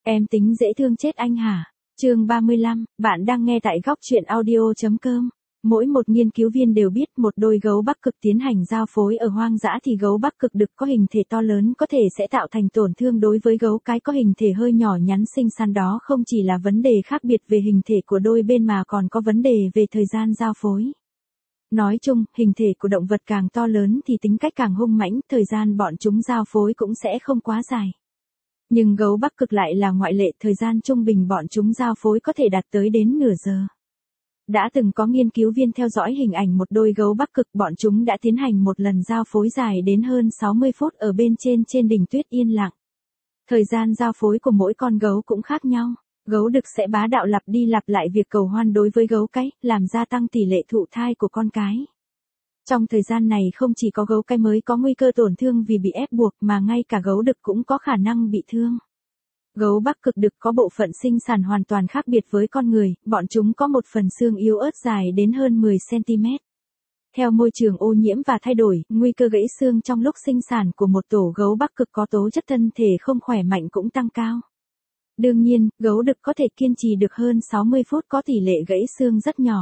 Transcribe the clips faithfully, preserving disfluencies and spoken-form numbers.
Em tính dễ thương chết anh hả? Chương ba mươi lăm, bạn đang nghe tại góc truyện audio.com. Mỗi một nghiên cứu viên đều biết một đôi gấu Bắc Cực tiến hành giao phối ở hoang dã thì gấu Bắc Cực đực có hình thể to lớn có thể sẽ tạo thành tổn thương đối với gấu cái có hình thể hơi nhỏ nhắn xinh xắn. Đó không chỉ là vấn đề khác biệt về hình thể của đôi bên mà còn có vấn đề về thời gian giao phối. Nói chung, hình thể của động vật càng to lớn thì tính cách càng hung mãnh, thời gian bọn chúng giao phối cũng sẽ không quá dài. Nhưng gấu Bắc Cực lại là ngoại lệ, thời gian trung bình bọn chúng giao phối có thể đạt tới đến nửa giờ. Đã từng có nghiên cứu viên theo dõi hình ảnh một đôi gấu Bắc Cực, bọn chúng đã tiến hành một lần giao phối dài đến hơn sáu mươi phút ở bên trên trên đỉnh tuyết yên lặng. Thời gian giao phối của mỗi con gấu cũng khác nhau. Gấu đực sẽ bá đạo lặp đi lặp lại việc cầu hoan đối với gấu cái, làm gia tăng tỷ lệ thụ thai của con cái. Trong thời gian này không chỉ có gấu cái mới có nguy cơ tổn thương vì bị ép buộc mà ngay cả gấu đực cũng có khả năng bị thương. Gấu Bắc Cực đực có bộ phận sinh sản hoàn toàn khác biệt với con người, bọn chúng có một phần xương yếu ớt dài đến hơn mười xăng-ti-mét. Theo môi trường ô nhiễm và thay đổi, nguy cơ gãy xương trong lúc sinh sản của một tổ gấu Bắc Cực có tố chất thân thể không khỏe mạnh cũng tăng cao. Đương nhiên, gấu đực có thể kiên trì được hơn sáu mươi phút có tỷ lệ gãy xương rất nhỏ.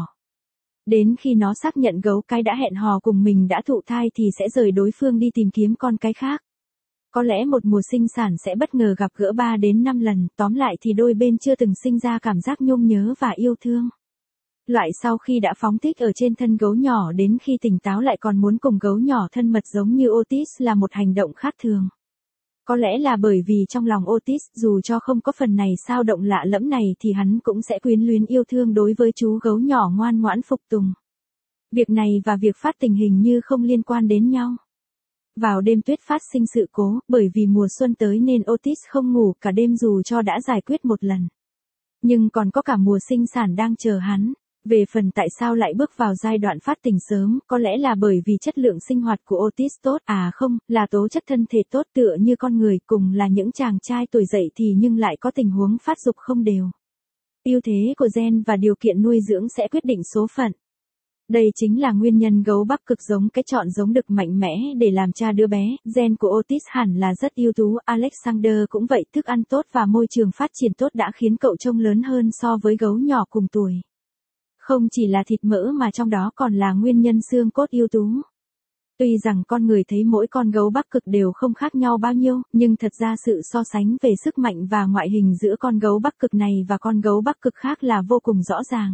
Đến khi nó xác nhận gấu cái đã hẹn hò cùng mình đã thụ thai thì sẽ rời đối phương đi tìm kiếm con cái khác. Có lẽ một mùa sinh sản sẽ bất ngờ gặp gỡ ba đến năm lần, tóm lại thì đôi bên chưa từng sinh ra cảm giác nhung nhớ và yêu thương. Loại sau khi đã phóng thích ở trên thân gấu nhỏ đến khi tỉnh táo lại còn muốn cùng gấu nhỏ thân mật giống như Otis là một hành động khác thường. Có lẽ là bởi vì trong lòng Otis dù cho không có phần này sao động lạ lẫm này thì hắn cũng sẽ quyến luyến yêu thương đối với chú gấu nhỏ ngoan ngoãn phục tùng. Việc này và việc phát tình hình như không liên quan đến nhau. Vào đêm tuyết phát sinh sự cố, bởi vì mùa xuân tới nên Otis không ngủ cả đêm dù cho đã giải quyết một lần. Nhưng còn có cả mùa sinh sản đang chờ hắn. Về phần tại sao lại bước vào giai đoạn phát tình sớm, có lẽ là bởi vì chất lượng sinh hoạt của Otis tốt, à không, là tố chất thân thể tốt tựa như con người, cùng là những chàng trai tuổi dậy thì nhưng lại có tình huống phát dục không đều. Ưu thế của gen và điều kiện nuôi dưỡng sẽ quyết định số phận. Đây chính là nguyên nhân gấu Bắc Cực giống cái chọn giống đực mạnh mẽ để làm cha đứa bé, gen của Otis hẳn là rất ưu tú, Alexander cũng vậy, thức ăn tốt và môi trường phát triển tốt đã khiến cậu trông lớn hơn so với gấu nhỏ cùng tuổi. Không chỉ là thịt mỡ mà trong đó còn là nguyên nhân xương cốt ưu tú. Tuy rằng con người thấy mỗi con gấu Bắc Cực đều không khác nhau bao nhiêu, nhưng thật ra sự so sánh về sức mạnh và ngoại hình giữa con gấu Bắc Cực này và con gấu Bắc Cực khác là vô cùng rõ ràng.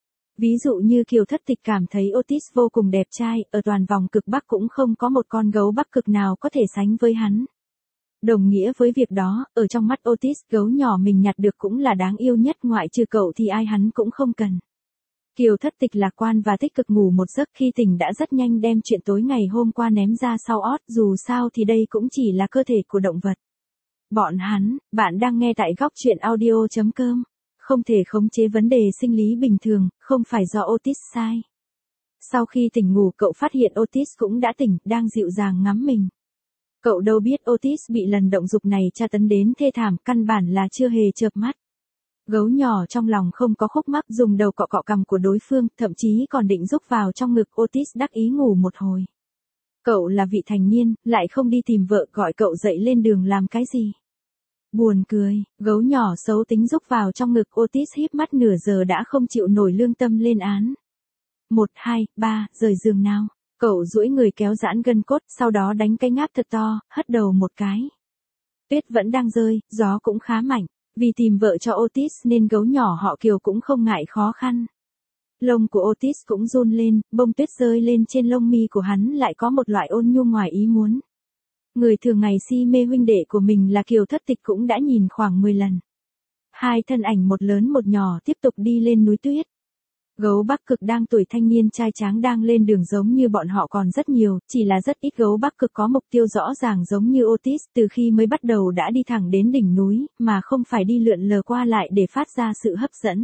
Ví dụ như Kiều Thất Tịch cảm thấy Otis vô cùng đẹp trai, ở toàn vòng cực Bắc cũng không có một con gấu Bắc Cực nào có thể sánh với hắn. Đồng nghĩa với việc đó, ở trong mắt Otis, gấu nhỏ mình nhặt được cũng là đáng yêu nhất, ngoại trừ cậu thì ai hắn cũng không cần. Kiều Thất Tịch lạc quan và tích cực ngủ một giấc, khi tỉnh đã rất nhanh đem chuyện tối ngày hôm qua ném ra sau ót, dù sao thì đây cũng chỉ là cơ thể của động vật. Bọn hắn, bạn đang nghe tại góc truyện audio.com. Không thể khống chế vấn đề sinh lý bình thường, không phải do Otis sai. Sau khi tỉnh ngủ cậu phát hiện Otis cũng đã tỉnh, đang dịu dàng ngắm mình. Cậu đâu biết Otis bị lần động dục này tra tấn đến thê thảm, căn bản là chưa hề chợp mắt. Gấu nhỏ trong lòng không có khúc mắc, dùng đầu cọ cọ cằm của đối phương, thậm chí còn định rúc vào trong ngực Otis đắc ý ngủ một hồi. Cậu là vị thành niên, lại không đi tìm vợ, gọi cậu dậy lên đường làm cái gì? Buồn cười, gấu nhỏ xấu tính rúc vào trong ngực Otis híp mắt nửa giờ đã không chịu nổi lương tâm lên án. Một, hai, ba, rời giường nào. Cậu duỗi người kéo giãn gân cốt, sau đó đánh cái ngáp thật to, hất đầu một cái. Tuyết vẫn đang rơi, gió cũng khá mạnh. Vì tìm vợ cho Otis nên gấu nhỏ họ Kiều cũng không ngại khó khăn. Lông của Otis cũng run lên, bông tuyết rơi lên trên lông mi của hắn lại có một loại ôn nhu ngoài ý muốn. Người thường ngày si mê huynh đệ của mình là Kiều Thất Tịch cũng đã nhìn khoảng mười lần. Hai thân ảnh một lớn một nhỏ tiếp tục đi lên núi tuyết. Gấu Bắc Cực đang tuổi thanh niên trai tráng đang lên đường giống như bọn họ còn rất nhiều, chỉ là rất ít gấu Bắc Cực có mục tiêu rõ ràng giống như Otis, từ khi mới bắt đầu đã đi thẳng đến đỉnh núi, mà không phải đi lượn lờ qua lại để phát ra sự hấp dẫn.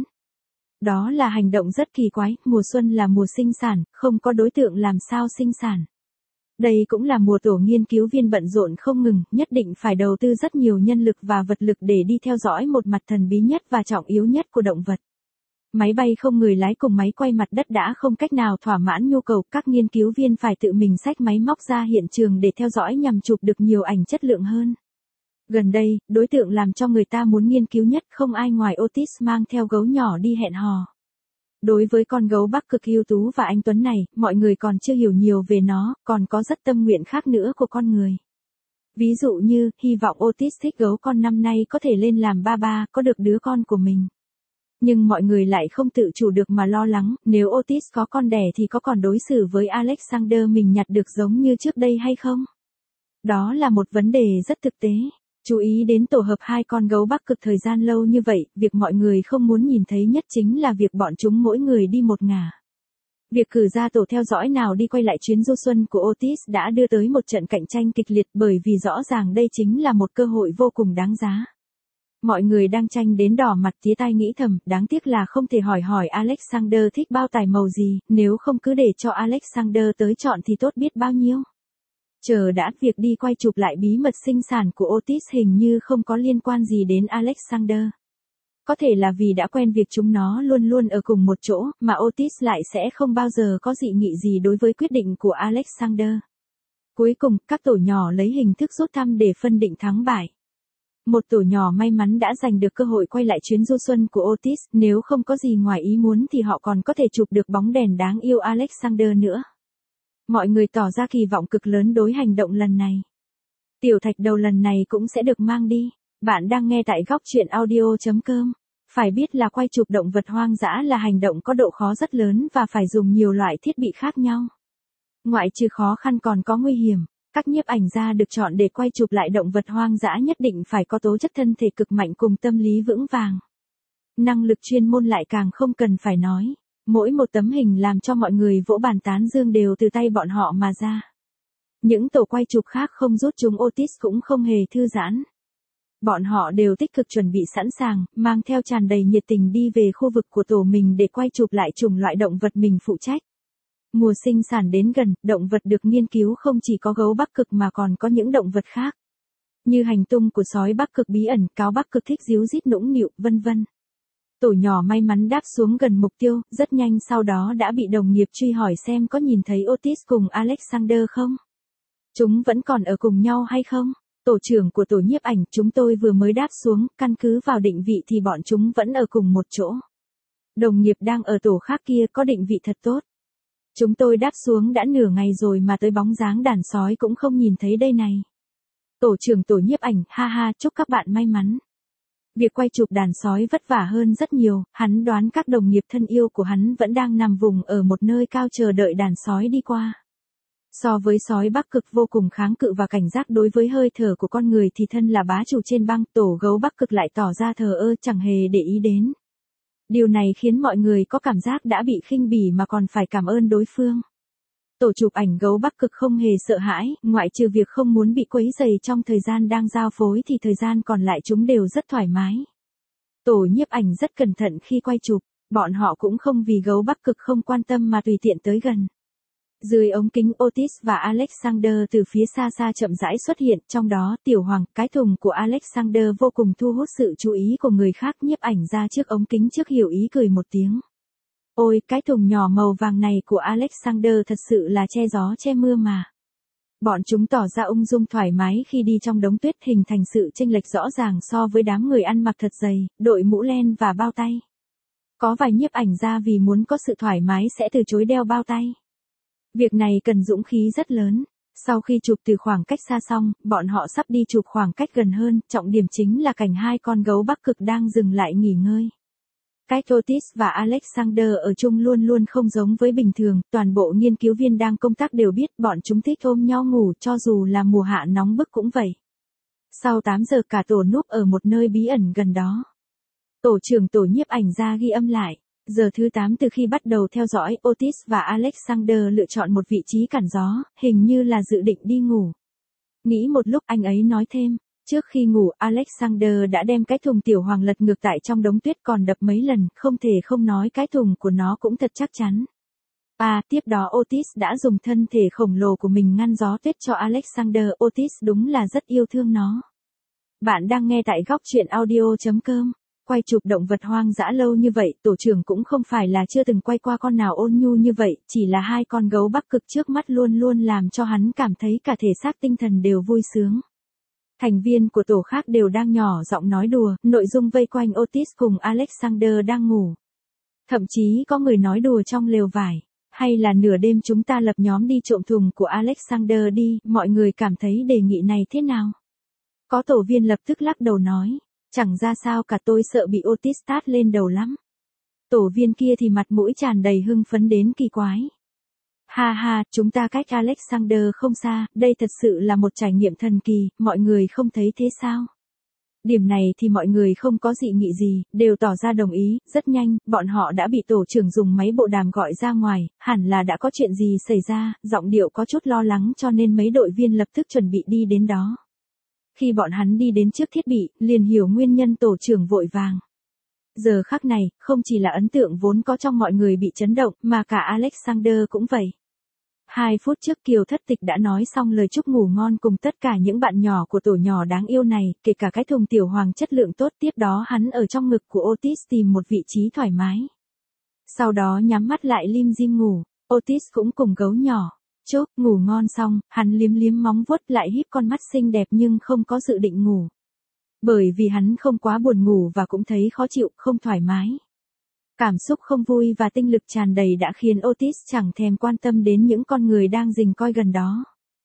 Đó là hành động rất kỳ quái, mùa xuân là mùa sinh sản, không có đối tượng làm sao sinh sản. Đây cũng là mùa tổ nghiên cứu viên bận rộn không ngừng, nhất định phải đầu tư rất nhiều nhân lực và vật lực để đi theo dõi một mặt thần bí nhất và trọng yếu nhất của động vật. Máy bay không người lái cùng máy quay mặt đất đã không cách nào thỏa mãn nhu cầu, các nghiên cứu viên phải tự mình xách máy móc ra hiện trường để theo dõi nhằm chụp được nhiều ảnh chất lượng hơn. Gần đây, đối tượng làm cho người ta muốn nghiên cứu nhất không ai ngoài Otis mang theo gấu nhỏ đi hẹn hò. Đối với con gấu Bắc Cực ưu tú và anh tuấn này, mọi người còn chưa hiểu nhiều về nó, còn có rất tâm nguyện khác nữa của con người. Ví dụ như, hy vọng Otis thích gấu con năm nay có thể lên làm ba ba, có được đứa con của mình. Nhưng mọi người lại không tự chủ được mà lo lắng, nếu Otis có con đẻ thì có còn đối xử với Alexander mình nhặt được giống như trước đây hay không? Đó là một vấn đề rất thực tế. Chú ý đến tổ hợp hai con gấu Bắc Cực thời gian lâu như vậy, việc mọi người không muốn nhìn thấy nhất chính là việc bọn chúng mỗi người đi một ngả. Việc cử ra tổ theo dõi nào đi quay lại chuyến du xuân của Otis đã đưa tới một trận cạnh tranh kịch liệt bởi vì rõ ràng đây chính là một cơ hội vô cùng đáng giá. Mọi người đang tranh đến đỏ mặt tía tai nghĩ thầm, đáng tiếc là không thể hỏi hỏi Alexander thích bao tài màu gì, nếu không cứ để cho Alexander tới chọn thì tốt biết bao nhiêu. Chờ đã, việc đi quay chụp lại bí mật sinh sản của Otis hình như không có liên quan gì đến Alexander. Có thể là vì đã quen việc chúng nó luôn luôn ở cùng một chỗ, mà Otis lại sẽ không bao giờ có dị nghị gì đối với quyết định của Alexander. Cuối cùng, các tổ nhỏ lấy hình thức rút thăm để phân định thắng bại. Một tổ nhỏ may mắn đã giành được cơ hội quay lại chuyến du xuân của Otis, nếu không có gì ngoài ý muốn thì họ còn có thể chụp được bóng đèn đáng yêu Alexander nữa. Mọi người tỏ ra kỳ vọng cực lớn đối hành động lần này. Tiểu thạch đầu lần này cũng sẽ được mang đi. Bạn đang nghe tại góc truyện audio chấm com. Phải biết là quay chụp động vật hoang dã là hành động có độ khó rất lớn và phải dùng nhiều loại thiết bị khác nhau. Ngoại trừ khó khăn còn có nguy hiểm. Các nhiếp ảnh gia được chọn để quay chụp lại động vật hoang dã nhất định phải có tố chất thân thể cực mạnh cùng tâm lý vững vàng. Năng lực chuyên môn lại càng không cần phải nói. Mỗi một tấm hình làm cho mọi người vỗ bàn tán dương đều từ tay bọn họ mà ra. Những tổ quay chụp khác không rút chúng Otis cũng không hề thư giãn. Bọn họ đều tích cực chuẩn bị sẵn sàng, mang theo tràn đầy nhiệt tình đi về khu vực của tổ mình để quay chụp lại chủng loại động vật mình phụ trách. Mùa sinh sản đến gần, động vật được nghiên cứu không chỉ có gấu Bắc Cực mà còn có những động vật khác. Như hành tung của sói Bắc Cực bí ẩn, cáo Bắc Cực thích ríu rít nũng nịu, vân vân. Tổ nhỏ may mắn đáp xuống gần mục tiêu, rất nhanh sau đó đã bị đồng nghiệp truy hỏi xem có nhìn thấy Otis cùng Alexander không? Chúng vẫn còn ở cùng nhau hay không? Tổ trưởng của tổ nhiếp ảnh, chúng tôi vừa mới đáp xuống, căn cứ vào định vị thì bọn chúng vẫn ở cùng một chỗ. Đồng nghiệp đang ở tổ khác kia có định vị thật tốt. Chúng tôi đáp xuống đã nửa ngày rồi mà tới bóng dáng đàn sói cũng không nhìn thấy đây này. Tổ trưởng tổ nhiếp ảnh, ha ha, chúc các bạn may mắn. Việc quay chụp đàn sói vất vả hơn rất nhiều, hắn đoán các đồng nghiệp thân yêu của hắn vẫn đang nằm vùng ở một nơi cao chờ đợi đàn sói đi qua. So với sói Bắc Cực vô cùng kháng cự và cảnh giác đối với hơi thở của con người thì thân là bá chủ trên băng, tổ gấu Bắc Cực lại tỏ ra thờ ơ chẳng hề để ý đến. Điều này khiến mọi người có cảm giác đã bị khinh bỉ mà còn phải cảm ơn đối phương. Tổ chụp ảnh gấu Bắc Cực không hề sợ hãi, ngoại trừ việc không muốn bị quấy rầy trong thời gian đang giao phối thì thời gian còn lại chúng đều rất thoải mái. Tổ nhiếp ảnh rất cẩn thận khi quay chụp, bọn họ cũng không vì gấu Bắc Cực không quan tâm mà tùy tiện tới gần. Dưới ống kính Otis và Alexander từ phía xa xa chậm rãi xuất hiện, trong đó tiểu hoàng, cái thùng của Alexander vô cùng thu hút sự chú ý của người khác. Nhiếp ảnh ra trước ống kính trước hiểu ý cười một tiếng. Ôi, cái thùng nhỏ màu vàng này của Alexander thật sự là che gió che mưa mà. Bọn chúng tỏ ra ung dung thoải mái khi đi trong đống tuyết, hình thành sự chênh lệch rõ ràng so với đám người ăn mặc thật dày, đội mũ len và bao tay. Có vài nhiếp ảnh ra vì muốn có sự thoải mái sẽ từ chối đeo bao tay. Việc này cần dũng khí rất lớn. Sau khi chụp từ khoảng cách xa xong, bọn họ sắp đi chụp khoảng cách gần hơn, trọng điểm chính là cảnh hai con gấu Bắc Cực đang dừng lại nghỉ ngơi. Cách Otis và Alexander ở chung luôn luôn không giống với bình thường, toàn bộ nghiên cứu viên đang công tác đều biết bọn chúng thích ôm nhau ngủ cho dù là mùa hạ nóng bức cũng vậy. Sau tám giờ cả tổ núp ở một nơi bí ẩn gần đó. Tổ trưởng tổ nhiếp ảnh ra ghi âm lại. Giờ thứ tám từ khi bắt đầu theo dõi, Otis và Alexander lựa chọn một vị trí cản gió, hình như là dự định đi ngủ. Nghĩ một lúc anh ấy nói thêm, trước khi ngủ Alexander đã đem cái thùng tiểu hoàng lật ngược tại trong đống tuyết còn đập mấy lần, không thể không nói cái thùng của nó cũng thật chắc chắn. À, tiếp đó Otis đã dùng thân thể khổng lồ của mình ngăn gió tuyết cho Alexander, Otis đúng là rất yêu thương nó. Bạn đang nghe tại góc truyện audio chấm com. Quay chụp động vật hoang dã lâu như vậy, tổ trưởng cũng không phải là chưa từng quay qua con nào ôn nhu như vậy, chỉ là hai con gấu Bắc Cực trước mắt luôn luôn làm cho hắn cảm thấy cả thể xác tinh thần đều vui sướng. Thành viên của tổ khác đều đang nhỏ giọng nói đùa, nội dung vây quanh Otis cùng Alexander đang ngủ. Thậm chí có người nói đùa trong lều vải. Hay là nửa đêm chúng ta lập nhóm đi trộm thùng của Alexander đi, mọi người cảm thấy đề nghị này thế nào? Có tổ viên lập tức lắc đầu nói, chẳng ra sao cả, tôi sợ bị Otis tát lên đầu lắm. Tổ viên kia thì mặt mũi tràn đầy hưng phấn đến kỳ quái. Ha ha, chúng ta cách Alexander không xa, đây thật sự là một trải nghiệm thần kỳ, mọi người không thấy thế sao? Điểm này thì mọi người không có dị nghị gì, đều tỏ ra đồng ý, rất nhanh, bọn họ đã bị tổ trưởng dùng máy bộ đàm gọi ra ngoài, hẳn là đã có chuyện gì xảy ra, giọng điệu có chút lo lắng cho nên mấy đội viên lập tức chuẩn bị đi đến đó. Khi bọn hắn đi đến trước thiết bị, liền hiểu nguyên nhân tổ trưởng vội vàng. Giờ khắc này, không chỉ là ấn tượng vốn có trong mọi người bị chấn động, mà cả Alexander cũng vậy. Hai phút trước Kiều Thất Tịch đã nói xong lời chúc ngủ ngon cùng tất cả những bạn nhỏ của tổ nhỏ đáng yêu này, kể cả cái thùng tiểu hoàng chất lượng tốt, tiếp đó hắn ở trong ngực của Otis tìm một vị trí thoải mái. Sau đó nhắm mắt lại lim dim ngủ, Otis cũng cùng gấu nhỏ. Chốc, ngủ ngon xong, hắn liếm liếm móng vuốt lại híp con mắt xinh đẹp nhưng không có dự định ngủ. Bởi vì hắn không quá buồn ngủ và cũng thấy khó chịu, không thoải mái. Cảm xúc không vui và tinh lực tràn đầy đã khiến Otis chẳng thèm quan tâm đến những con người đang rình coi gần đó.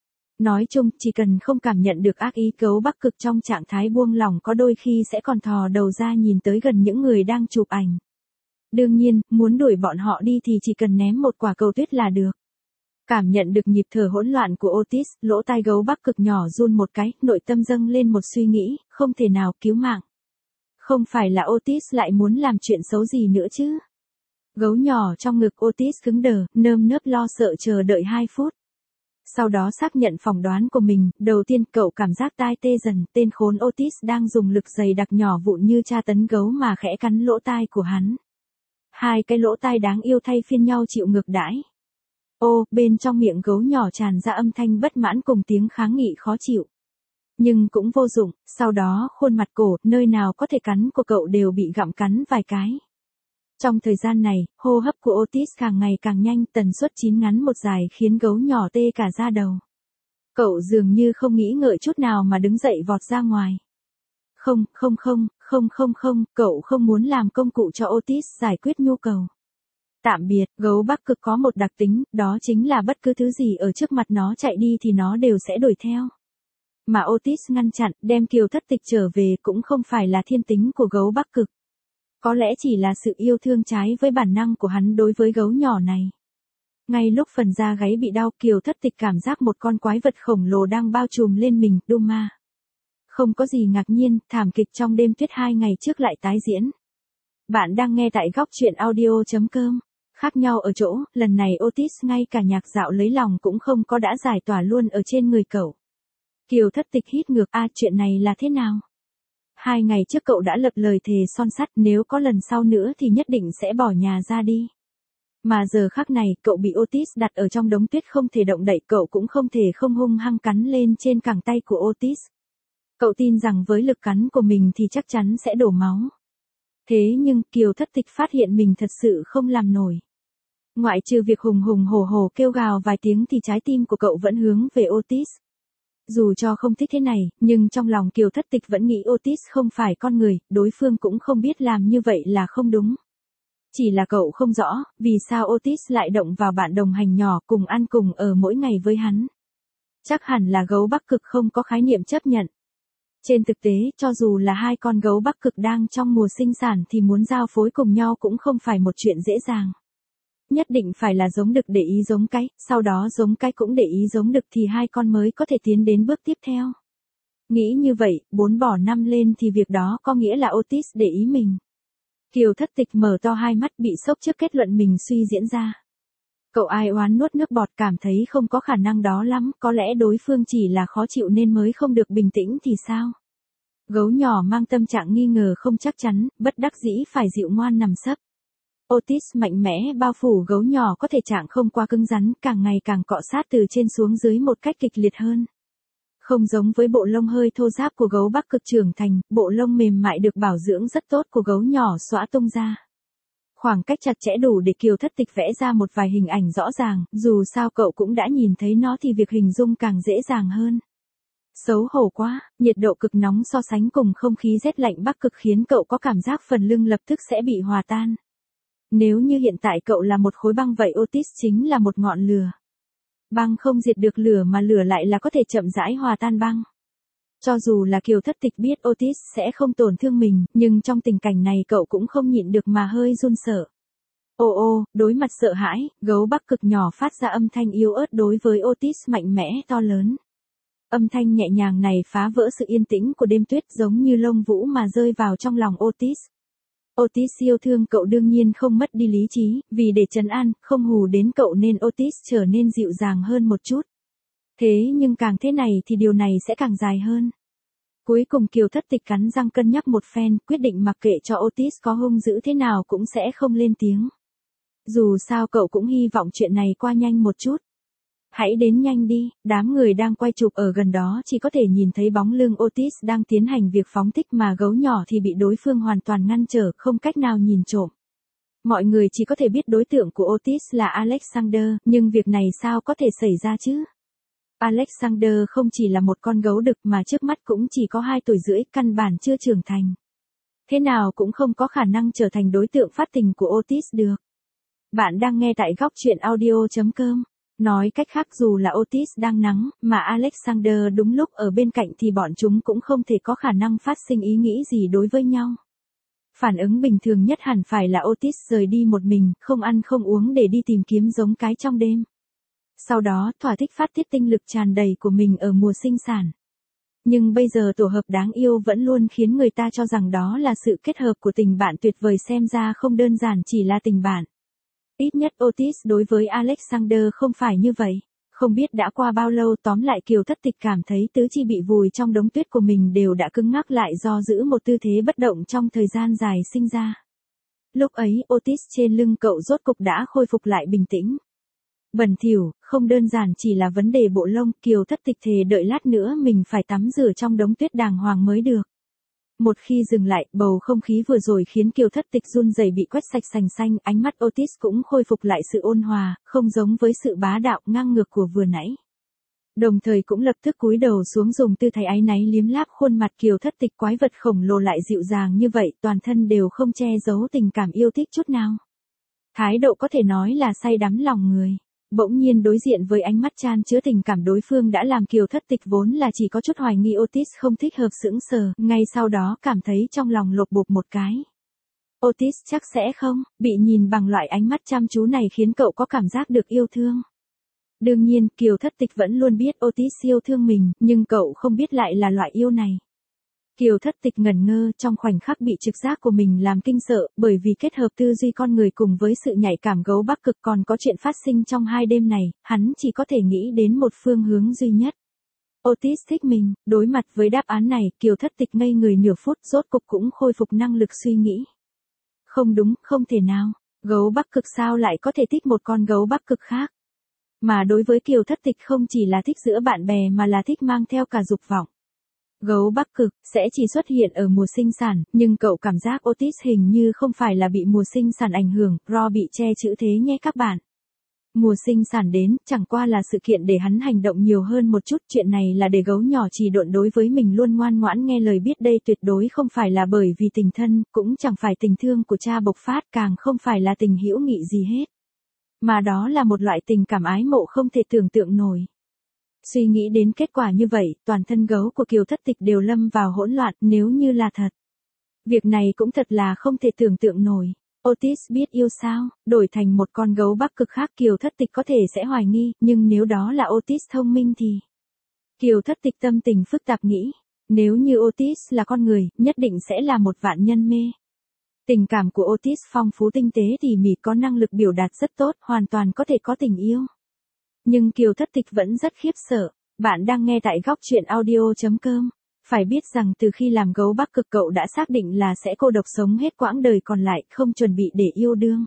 Nói chung, chỉ cần không cảm nhận được ác ý, gấu Bắc Cực trong trạng thái buông lỏng có đôi khi sẽ còn thò đầu ra nhìn tới gần những người đang chụp ảnh. Đương nhiên, muốn đuổi bọn họ đi thì chỉ cần ném một quả cầu tuyết là được. Cảm nhận được nhịp thở hỗn loạn của Otis, lỗ tai gấu Bắc Cực nhỏ run một cái, nội tâm dâng lên một suy nghĩ, không thể nào cứu mạng. Không phải là Otis lại muốn làm chuyện xấu gì nữa chứ? Gấu nhỏ trong ngực Otis cứng đờ, nơm nớp lo sợ chờ đợi hai phút. Sau đó xác nhận phỏng đoán của mình, đầu tiên cậu cảm giác tai tê dần, tên khốn Otis đang dùng lực dày đặc nhỏ vụn như tra tấn gấu mà khẽ cắn lỗ tai của hắn. Hai cái lỗ tai đáng yêu thay phiên nhau chịu ngược đãi. Ô, bên trong miệng gấu nhỏ tràn ra âm thanh bất mãn cùng tiếng kháng nghị khó chịu. Nhưng cũng vô dụng, sau đó khuôn mặt cổ, nơi nào có thể cắn của cậu đều bị gặm cắn vài cái. Trong thời gian này, hô hấp của Otis càng ngày càng nhanh, tần suất chín ngắn một dài khiến gấu nhỏ tê cả da đầu. Cậu dường như không nghĩ ngợi chút nào mà đứng dậy vọt ra ngoài. Không, không không, không không không, cậu không muốn làm công cụ cho Otis giải quyết nhu cầu. Tạm biệt, gấu Bắc Cực có một đặc tính, đó chính là bất cứ thứ gì ở trước mặt nó chạy đi thì nó đều sẽ đuổi theo. Mà Otis ngăn chặn, đem Kiều Thất Tịch trở về cũng không phải là thiên tính của gấu Bắc Cực. Có lẽ chỉ là sự yêu thương trái với bản năng của hắn đối với gấu nhỏ này. Ngay lúc phần da gáy bị đau, Kiều Thất Tịch cảm giác một con quái vật khổng lồ đang bao trùm lên mình, Duma. Không có gì ngạc nhiên, thảm kịch trong đêm tuyết hai ngày trước lại tái diễn. Bạn đang nghe tại góc truyện audio chấm com. Khác nhau ở chỗ, lần này Otis ngay cả nhạc dạo lấy lòng cũng không có đã giải tỏa luôn ở trên người cậu. Kiều Thất Tịch hít ngược, a chuyện này là thế nào? Hai ngày trước cậu đã lập lời thề son sắt, nếu có lần sau nữa thì nhất định sẽ bỏ nhà ra đi. Mà giờ khắc này, cậu bị Otis đặt ở trong đống tuyết không thể động đậy, cậu cũng không thể không hung hăng cắn lên trên cẳng tay của Otis. Cậu tin rằng với lực cắn của mình thì chắc chắn sẽ đổ máu. Thế nhưng, Kiều Thất Tịch phát hiện mình thật sự không làm nổi. Ngoại trừ việc hùng hùng hổ hổ kêu gào vài tiếng thì trái tim của cậu vẫn hướng về Otis. Dù cho không thích thế này, nhưng trong lòng Kiều Thất Tịch vẫn nghĩ Otis không phải con người, đối phương cũng không biết làm như vậy là không đúng. Chỉ là cậu không rõ, vì sao Otis lại động vào bạn đồng hành nhỏ cùng ăn cùng ở mỗi ngày với hắn. Chắc hẳn là gấu Bắc Cực không có khái niệm chấp nhận. Trên thực tế, cho dù là hai con gấu Bắc Cực đang trong mùa sinh sản thì muốn giao phối cùng nhau cũng không phải một chuyện dễ dàng. Nhất định phải là giống đực để ý giống cái, sau đó giống cái cũng để ý giống đực thì hai con mới có thể tiến đến bước tiếp theo. Nghĩ như vậy, bốn bỏ năm lên thì việc đó có nghĩa là Otis để ý mình. Kiều Thất Tịch mở to hai mắt bị sốc trước kết luận mình suy diễn ra. Cậu ai oán nuốt nước bọt cảm thấy không có khả năng đó lắm, có lẽ đối phương chỉ là khó chịu nên mới không được bình tĩnh thì sao? Gấu nhỏ mang tâm trạng nghi ngờ không chắc chắn, bất đắc dĩ phải dịu ngoan nằm sấp. Otis mạnh mẽ bao phủ gấu nhỏ có thể trạng không quá cứng rắn, càng ngày càng cọ sát từ trên xuống dưới một cách kịch liệt hơn. Không giống với bộ lông hơi thô ráp của gấu Bắc Cực trưởng thành, bộ lông mềm mại được bảo dưỡng rất tốt của gấu nhỏ xõa tung ra. Khoảng cách chặt chẽ đủ để Kiều Thất Tịch vẽ ra một vài hình ảnh rõ ràng, dù sao cậu cũng đã nhìn thấy nó thì việc hình dung càng dễ dàng hơn. Xấu hổ quá, nhiệt độ cực nóng so sánh cùng không khí rét lạnh Bắc Cực khiến cậu có cảm giác phần lưng lập tức sẽ bị hòa tan. Nếu như hiện tại cậu là một khối băng vậy Otis chính là một ngọn lửa. Băng không diệt được lửa mà lửa lại là có thể chậm rãi hòa tan băng. Cho dù là Kiều Thất Tịch biết Otis sẽ không tổn thương mình, nhưng trong tình cảnh này cậu cũng không nhịn được mà hơi run sợ. Ô ô, đối mặt sợ hãi, gấu Bắc Cực nhỏ phát ra âm thanh yếu ớt đối với Otis mạnh mẽ to lớn. Âm thanh nhẹ nhàng này phá vỡ sự yên tĩnh của đêm tuyết giống như lông vũ mà rơi vào trong lòng Otis. Otis yêu thương cậu đương nhiên không mất đi lý trí, vì để trấn an, không hù đến cậu nên Otis trở nên dịu dàng hơn một chút. Thế nhưng càng thế này thì điều này sẽ càng dài hơn. Cuối cùng Kiều Thất Tịch cắn răng cân nhắc một phen, quyết định mặc kệ cho Otis có hung dữ thế nào cũng sẽ không lên tiếng. Dù sao cậu cũng hy vọng chuyện này qua nhanh một chút. Hãy đến nhanh đi, đám người đang quay chụp ở gần đó chỉ có thể nhìn thấy bóng lưng Otis đang tiến hành việc phóng thích mà gấu nhỏ thì bị đối phương hoàn toàn ngăn trở, không cách nào nhìn trộm. Mọi người chỉ có thể biết đối tượng của Otis là Alexander, nhưng việc này sao có thể xảy ra chứ? Alexander không chỉ là một con gấu đực mà trước mắt cũng chỉ có hai tuổi rưỡi, căn bản chưa trưởng thành. Thế nào cũng không có khả năng trở thành đối tượng phát tình của Otis được. Bạn đang nghe tại góc truyện audio chấm com. Nói cách khác dù là Otis đang nắng, mà Alexander đúng lúc ở bên cạnh thì bọn chúng cũng không thể có khả năng phát sinh ý nghĩ gì đối với nhau. Phản ứng bình thường nhất hẳn phải là Otis rời đi một mình, không ăn không uống để đi tìm kiếm giống cái trong đêm. Sau đó thỏa thích phát tiết tinh lực tràn đầy của mình ở mùa sinh sản. Nhưng bây giờ tổ hợp đáng yêu vẫn luôn khiến người ta cho rằng đó là sự kết hợp của tình bạn tuyệt vời, xem ra không đơn giản chỉ là tình bạn. Ít nhất Otis đối với Alexander không phải như vậy. Không biết đã qua bao lâu, tóm lại Kiều Thất Tịch cảm thấy tứ chi bị vùi trong đống tuyết của mình đều đã cứng ngắc lại do giữ một tư thế bất động trong thời gian dài sinh ra. Lúc ấy Otis trên lưng cậu rốt cục đã khôi phục lại bình tĩnh. Bẩn thỉu, không đơn giản chỉ là vấn đề bộ lông, Kiều Thất Tịch thề đợi lát nữa mình phải tắm rửa trong đống tuyết đàng hoàng mới được. Một khi dừng lại, bầu không khí vừa rồi khiến Kiều Thất Tịch run rẩy bị quét sạch sành xanh, ánh mắt Otis cũng khôi phục lại sự ôn hòa, không giống với sự bá đạo ngang ngược của vừa nãy. Đồng thời cũng lập tức cúi đầu xuống dùng tư thái áy náy liếm láp khuôn mặt Kiều Thất Tịch, quái vật khổng lồ lại dịu dàng như vậy, toàn thân đều không che giấu tình cảm yêu thích chút nào. Thái độ có thể nói là say đắm lòng người. Bỗng nhiên đối diện với ánh mắt chan chứa tình cảm đối phương đã làm Kiều Thất Tịch vốn là chỉ có chút hoài nghi Otis không thích hợp sững sờ, ngay sau đó cảm thấy trong lòng lột bột một cái. Otis chắc sẽ không, bị nhìn bằng loại ánh mắt chăm chú này khiến cậu có cảm giác được yêu thương. Đương nhiên, Kiều Thất Tịch vẫn luôn biết Otis yêu thương mình, nhưng cậu không biết lại là loại yêu này. Kiều Thất Tịch ngẩn ngơ, trong khoảnh khắc bị trực giác của mình làm kinh sợ, bởi vì kết hợp tư duy con người cùng với sự nhạy cảm gấu Bắc Cực còn có chuyện phát sinh trong hai đêm này, hắn chỉ có thể nghĩ đến một phương hướng duy nhất. Otis thích mình, đối mặt với đáp án này, Kiều Thất Tịch ngây người nửa phút, rốt cục cũng khôi phục năng lực suy nghĩ. Không đúng, không thể nào, gấu Bắc Cực sao lại có thể thích một con gấu Bắc Cực khác. Mà đối với Kiều Thất Tịch không chỉ là thích giữa bạn bè mà là thích mang theo cả dục vọng. Gấu Bắc Cực sẽ chỉ xuất hiện ở mùa sinh sản, nhưng cậu cảm giác Otis hình như không phải là bị mùa sinh sản ảnh hưởng, Ro bị che chữ thế nhé các bạn. Mùa sinh sản đến, chẳng qua là sự kiện để hắn hành động nhiều hơn một chút, chuyện này là để gấu nhỏ trì độn đối với mình luôn ngoan ngoãn nghe lời biết đây tuyệt đối không phải là bởi vì tình thân, cũng chẳng phải tình thương của cha bộc phát, càng không phải là tình hữu nghị gì hết. Mà đó là một loại tình cảm ái mộ không thể tưởng tượng nổi. Suy nghĩ đến kết quả như vậy, toàn thân gấu của Kiều Thất Tịch đều lâm vào hỗn loạn, nếu như là thật. Việc này cũng thật là không thể tưởng tượng nổi. Otis biết yêu sao, đổi thành một con gấu Bắc Cực khác Kiều Thất Tịch có thể sẽ hoài nghi, nhưng nếu đó là Otis thông minh thì... Kiều Thất Tịch tâm tình phức tạp nghĩ, nếu như Otis là con người, nhất định sẽ là một vạn nhân mê. Tình cảm của Otis phong phú tinh tế tỉ mỉ, có năng lực biểu đạt rất tốt, hoàn toàn có thể có tình yêu. Nhưng Kiều Thất Tịch vẫn rất khiếp sợ. Bạn đang nghe tại góc truyện audio chấm com. Phải biết rằng từ khi làm gấu Bắc Cực cậu đã xác định là sẽ cô độc sống hết quãng đời còn lại, không chuẩn bị để yêu đương.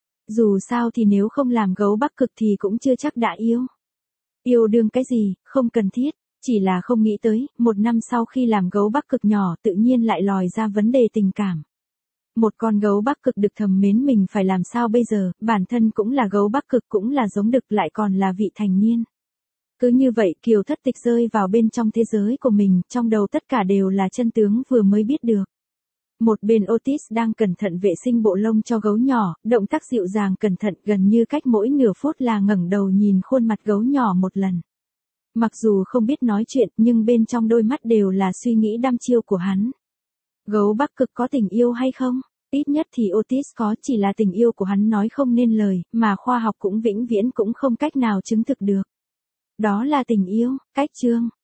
Dù sao thì nếu không làm gấu Bắc Cực thì cũng chưa chắc đã yêu. Yêu đương cái gì, không cần thiết, chỉ là không nghĩ tới, một năm sau khi làm gấu Bắc Cực nhỏ tự nhiên lại lòi ra vấn đề tình cảm. Một con gấu Bắc Cực đực thầm mến mình phải làm sao bây giờ, bản thân cũng là gấu Bắc Cực cũng là giống đực lại còn là vị thành niên. Cứ như vậy Kiều Thất Tịch rơi vào bên trong thế giới của mình, trong đầu tất cả đều là chân tướng vừa mới biết được. Một bên Otis đang cẩn thận vệ sinh bộ lông cho gấu nhỏ, động tác dịu dàng cẩn thận gần như cách mỗi nửa phút là ngẩng đầu nhìn khuôn mặt gấu nhỏ một lần. Mặc dù không biết nói chuyện nhưng bên trong đôi mắt đều là suy nghĩ đăm chiêu của hắn. Gấu Bắc Cực có tình yêu hay không? Ít nhất thì Otis có, chỉ là tình yêu của hắn nói không nên lời, mà khoa học cũng vĩnh viễn cũng không cách nào chứng thực được. Đó là tình yêu, cách chương.